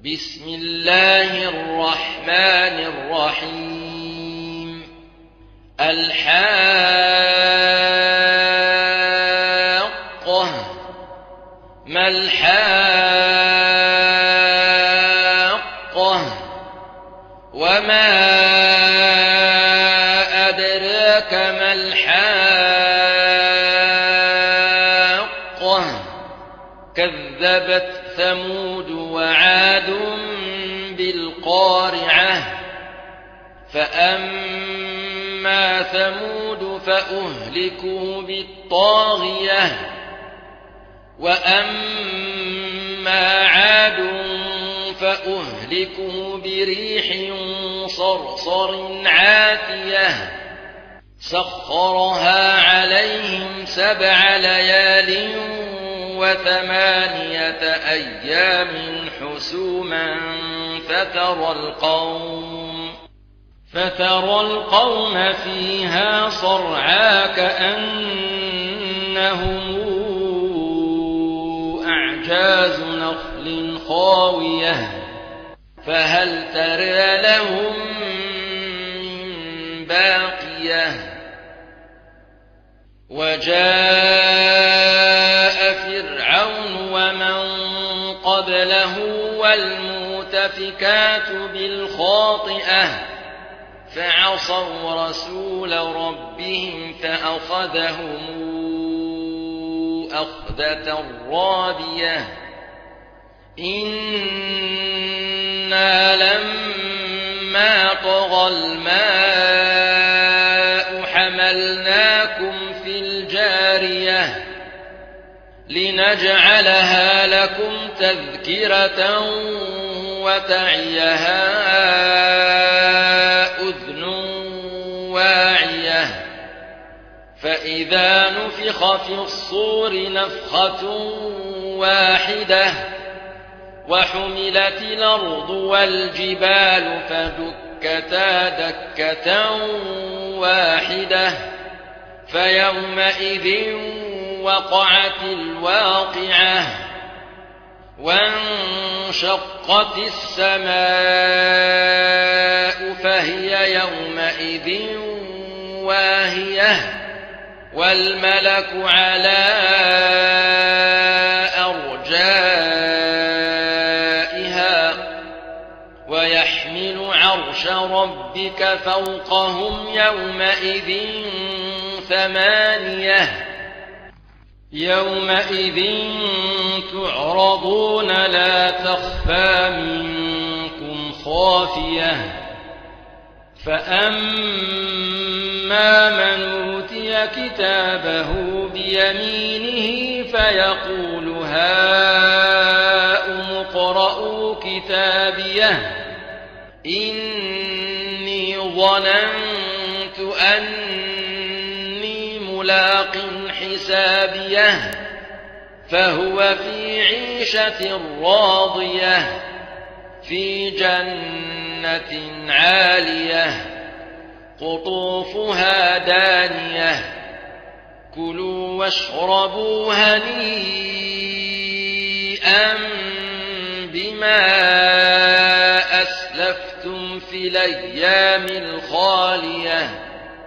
بسم الله الرحمن الرحيم الحاقة ما الحاقة وما أدراك ما الحاقة كذبت ثمود وعاد بالقارعة فأما ثمود فأهلكوا بالطاغية وأما عاد فأهلكوا بريح صرصر عاتية سخرها عليهم 7 ليال و8 أيام حسوما فترى القوم فيها صرعى كأنهم أعجاز نخل خاوية فهل ترى لهم من باقية وجاء فرعون ومن قبله والمؤتفكات بالخاطئة فعصوا رسول ربهم فأخذهم أخذة رابية إنا لما طغى الماء حملناكم في الجارية لنجعلها لكم تذكرة وتعيها أذن واعية فإذا نفخ في الصور نفخة واحدة وحملت الأرض والجبال فدكتا دكة واحدة فيومئذ وقعت الواقعة وانشقت السماء فهي يومئذ واهية والملك على أرجائها ويحمل عرش ربك فوقهم يومئذ 8 يومئذ تعرضون لا تخفى منكم خافية فأما من أوتي كتابه بيمينه فيقول هاؤم اقرءوا كتابيه إني ظننت أني ملاق حسابيه فهو في عيشة راضية في جنة عالية قطوفها دانية كلوا واشربوا هنيئا بما أسلفتم في الأيام الخالية